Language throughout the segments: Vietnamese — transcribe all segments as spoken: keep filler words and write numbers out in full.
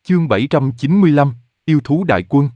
Chương bảy trăm chín mươi lăm, Yêu thú đại quân.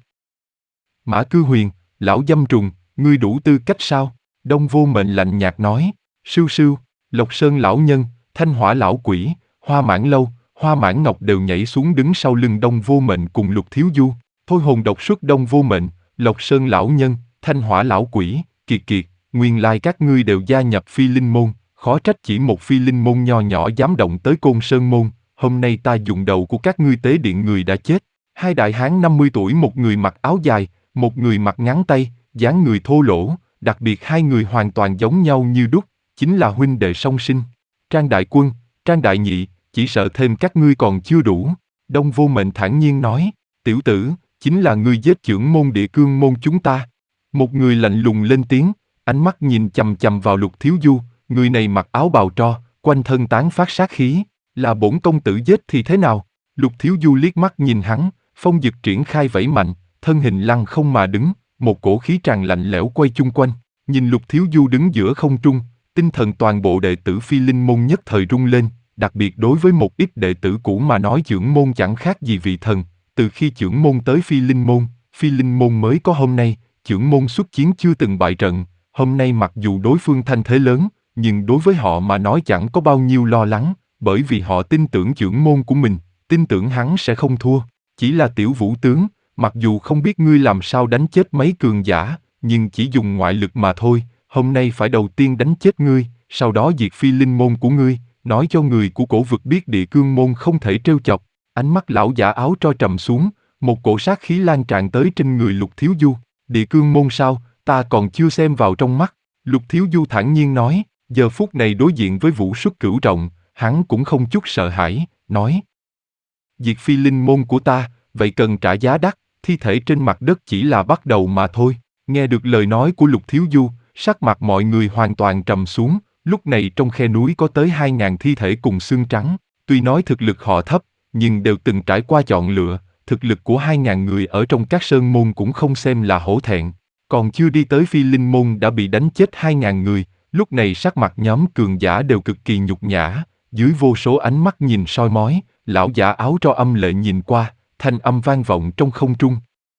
Mã Cư Huyền, lão dâm trùng, ngươi đủ tư cách sao? Đông Vô Mệnh lạnh nhạt nói. Sưu sưu, Lộc Sơn lão nhân, Thanh Hỏa lão quỷ, Hoa Mãn Lâu, Hoa Mãn Ngọc đều nhảy xuống đứng sau lưng Đông Vô Mệnh cùng Lục Thiếu Du. Thôi hồn độc xuất Đông Vô Mệnh, Lộc Sơn lão nhân, Thanh Hỏa lão quỷ, kiệt kiệt, nguyên lai các ngươi đều gia nhập Phi Linh môn, khó trách chỉ một Phi Linh môn nho nhỏ dám động tới Côn Sơn môn. Hôm nay ta dùng đầu của các ngươi tế điện người đã chết. Hai đại hán năm mươi tuổi, một người mặc áo dài, một người mặc ngắn tay, dáng người thô lỗ, đặc biệt hai người hoàn toàn giống nhau như đúc, chính là huynh đệ song sinh. Trang đại quân, Trang đại nhị, chỉ sợ thêm các ngươi còn chưa đủ. Đông Vô Mệnh thản nhiên nói, tiểu tử, chính là ngươi giết trưởng môn Địa Cương môn chúng ta. Một người lạnh lùng lên tiếng, ánh mắt nhìn chằm chằm vào Lục Thiếu Du, người này mặc áo bào tro, quanh thân tán phát sát khí. Là bổn công tử giết thì thế nào? Lục Thiếu Du liếc mắt nhìn hắn, phong dực triển khai vẫy mạnh, thân hình lăng không mà đứng, một cổ khí tràn lạnh lẽo quay chung quanh. Nhìn Lục Thiếu Du đứng giữa không trung, tinh thần toàn bộ đệ tử Phi Linh môn nhất thời rung lên, đặc biệt đối với một ít đệ tử cũ mà nói trưởng môn chẳng khác gì vị thần. Từ khi trưởng môn tới Phi Linh môn, Phi Linh môn mới có hôm nay, trưởng môn xuất chiến chưa từng bại trận. Hôm nay mặc dù đối phương thanh thế lớn, nhưng đối với họ mà nói chẳng có bao nhiêu lo lắng. Bởi vì họ tin tưởng trưởng môn của mình, tin tưởng hắn sẽ không thua. Chỉ là tiểu vũ tướng, mặc dù không biết ngươi làm sao đánh chết mấy cường giả, nhưng chỉ dùng ngoại lực mà thôi. Hôm nay phải đầu tiên đánh chết ngươi, sau đó diệt Phi Linh môn của ngươi, nói cho người của cổ vực biết Địa Cương môn không thể trêu chọc. Ánh mắt lão giả áo tro trầm xuống, một cổ sát khí lan tràn tới trên người Lục Thiếu Du. Địa Cương môn sao, ta còn chưa xem vào trong mắt. Lục Thiếu Du thản nhiên nói, giờ phút này đối diện với vũ xuất cửu trọng, hắn cũng không chút sợ hãi, nói. Diệt Phi Linh môn của ta, vậy cần trả giá đắt, thi thể trên mặt đất chỉ là bắt đầu mà thôi. Nghe được lời nói của Lục Thiếu Du, sắc mặt mọi người hoàn toàn trầm xuống, lúc này trong khe núi có tới hai ngàn thi thể cùng xương trắng. Tuy nói thực lực họ thấp, nhưng đều từng trải qua chọn lựa, thực lực của hai ngàn người ở trong các sơn môn cũng không xem là hổ thẹn. Còn chưa đi tới Phi Linh môn đã bị đánh chết hai ngàn người, lúc này sắc mặt nhóm cường giả đều cực kỳ nhục nhã. Dưới vô số ánh mắt nhìn soi mói, lão giả áo tro âm lệ nhìn qua, thanh âm vang vọng trong không trung.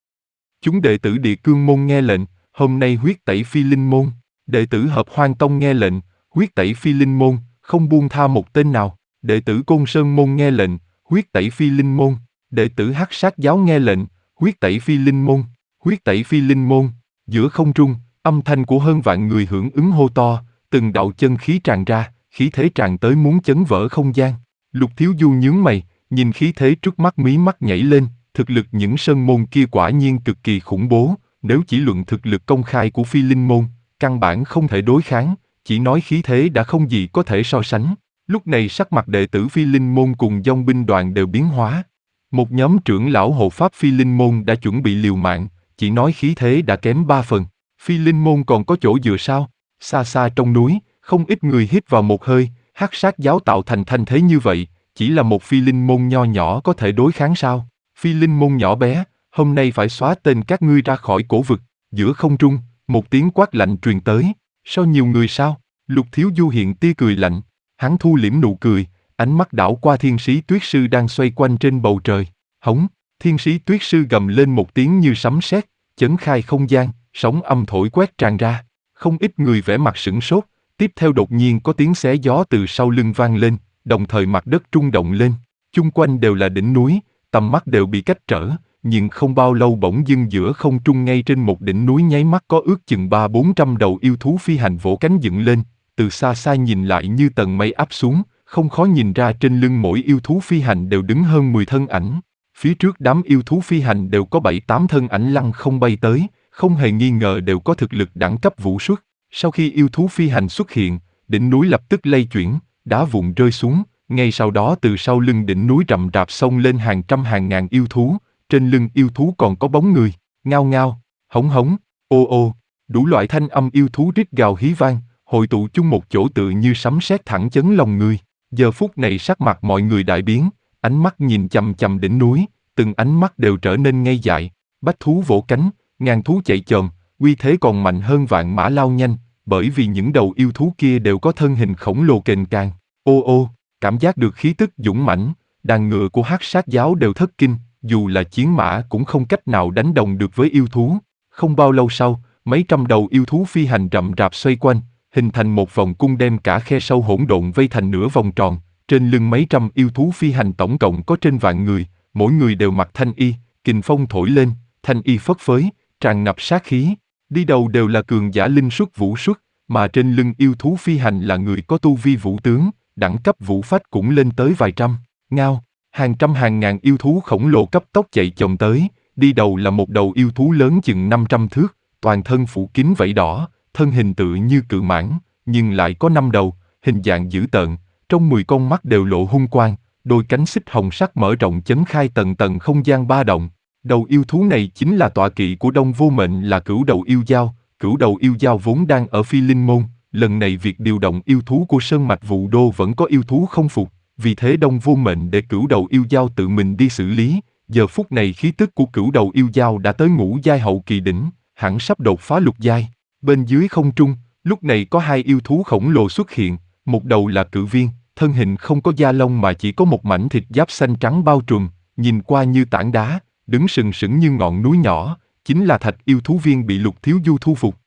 Chúng đệ tử Địa Cương môn nghe lệnh, hôm nay huyết tẩy Phi Linh môn. Đệ tử Hợp Hoan tông nghe lệnh, huyết tẩy Phi Linh môn, không buông tha một tên nào. Đệ tử Côn Sơn môn nghe lệnh, huyết tẩy Phi Linh môn. Đệ tử Hắc Sát giáo nghe lệnh, huyết tẩy Phi Linh môn, huyết tẩy Phi Linh môn. Giữa không trung, âm thanh của hơn vạn người hưởng ứng hô to, từng đạo chân khí tràn ra. Khí thế tràn tới muốn chấn vỡ không gian. Lục Thiếu Du nhướng mày, nhìn khí thế trước mắt mí mắt nhảy lên, thực lực những sơn môn kia quả nhiên cực kỳ khủng bố, nếu chỉ luận thực lực công khai của Phi Linh môn, căn bản không thể đối kháng, chỉ nói khí thế đã không gì có thể so sánh. Lúc này sắc mặt đệ tử Phi Linh môn cùng dòng binh đoàn đều biến hóa. Một nhóm trưởng lão hộ pháp Phi Linh môn đã chuẩn bị liều mạng, chỉ nói khí thế đã kém ba phần. Phi Linh môn còn có chỗ dựa sao? Xa xa trong núi, không ít người hít vào một hơi, Hắc Sát giáo tạo thành thanh thế như vậy, chỉ là một Phi Linh môn nho nhỏ có thể đối kháng sao? Phi Linh môn nhỏ bé, hôm nay phải xóa tên các ngươi ra khỏi cổ vực. Giữa không trung, một tiếng quát lạnh truyền tới. Sao nhiều người sao? Lục Thiếu Du hiện tia cười lạnh, hắn thu liễm nụ cười, ánh mắt đảo qua Thiên Sĩ Tuyết Sư đang xoay quanh trên bầu trời. Hống, Thiên Sĩ Tuyết Sư gầm lên một tiếng như sấm sét, chấn khai không gian, sóng âm thổi quét tràn ra. Không ít người vẻ mặt sửng sốt. Tiếp theo đột nhiên có tiếng xé gió từ sau lưng vang lên, đồng thời mặt đất rung động lên. Chung quanh đều là đỉnh núi, tầm mắt đều bị cách trở, nhưng không bao lâu bỗng dưng giữa không trung ngay trên một đỉnh núi nháy mắt có ước chừng ba bốn trăm đầu yêu thú phi hành vỗ cánh dựng lên, từ xa xa nhìn lại như tầng mây áp xuống, không khó nhìn ra trên lưng mỗi yêu thú phi hành đều đứng hơn mười thân ảnh. Phía trước đám yêu thú phi hành đều có bảy tám thân ảnh lăng không bay tới, không hề nghi ngờ đều có thực lực đẳng cấp vũ xuất. Sau khi yêu thú phi hành xuất hiện, đỉnh núi lập tức lay chuyển, đá vụn rơi xuống, ngay sau đó từ sau lưng đỉnh núi rậm rạp xông lên hàng trăm hàng ngàn yêu thú, trên lưng yêu thú còn có bóng người, ngao ngao, hống hống, ô ô, đủ loại thanh âm yêu thú rít gào hí vang, hội tụ chung một chỗ tự như sấm sét thẳng chấn lòng người. Giờ phút này sắc mặt mọi người đại biến, ánh mắt nhìn chằm chằm đỉnh núi, từng ánh mắt đều trở nên ngây dại, bách thú vỗ cánh, ngàn thú chạy chồm, uy thế còn mạnh hơn vạn mã lao nhanh, bởi vì những đầu yêu thú kia đều có thân hình khổng lồ kềnh càng. Ô ô, cảm giác được khí tức dũng mãnh, đàn ngựa của Hắc Sát giáo đều thất kinh, dù là chiến mã cũng không cách nào đánh đồng được với yêu thú. Không bao lâu sau, mấy trăm đầu yêu thú phi hành rậm rạp xoay quanh, hình thành một vòng cung đem cả khe sâu hỗn độn vây thành nửa vòng tròn. Trên lưng mấy trăm yêu thú phi hành tổng cộng có trên vạn người, mỗi người đều mặc thanh y, kình phong thổi lên, thanh y phất phới, tràn ngập sát khí. Đi đầu đều là cường giả linh xuất vũ xuất, mà trên lưng yêu thú phi hành là người có tu vi vũ tướng, đẳng cấp vũ phách cũng lên tới vài trăm. Ngao, hàng trăm hàng ngàn yêu thú khổng lồ cấp tốc chạy chồng tới, đi đầu là một đầu yêu thú lớn chừng năm trăm thước, toàn thân phủ kín vảy đỏ, thân hình tự như cự mãng, nhưng lại có năm đầu, hình dạng dữ tợn, trong mười con mắt đều lộ hung quang, đôi cánh xích hồng sắc mở rộng chấn khai tầng tầng không gian ba động. Đầu yêu thú này chính là tọa kỵ của Đông Vô Mệnh, là Cửu Đầu Yêu Dao. Cửu Đầu Yêu Dao vốn đang ở Phi Linh Môn, lần này việc điều động yêu thú của Sơn Mạch Vụ Đô vẫn có yêu thú không phục, vì thế Đông Vô Mệnh để Cửu Đầu Yêu Dao tự mình đi xử lý. Giờ phút này khí tức của Cửu Đầu Yêu Dao đã tới ngũ giai hậu kỳ đỉnh, hẳn sắp đột phá lục giai. Bên dưới không trung, lúc này có hai yêu thú khổng lồ xuất hiện, một đầu là Cự Viên, thân hình không có da lông mà chỉ có một mảnh thịt giáp xanh trắng bao trùm, nhìn qua như tảng đá, đứng sừng sững như ngọn núi nhỏ, chính là Thạch Yêu Thú Viên bị Lục Thiếu Du thu phục.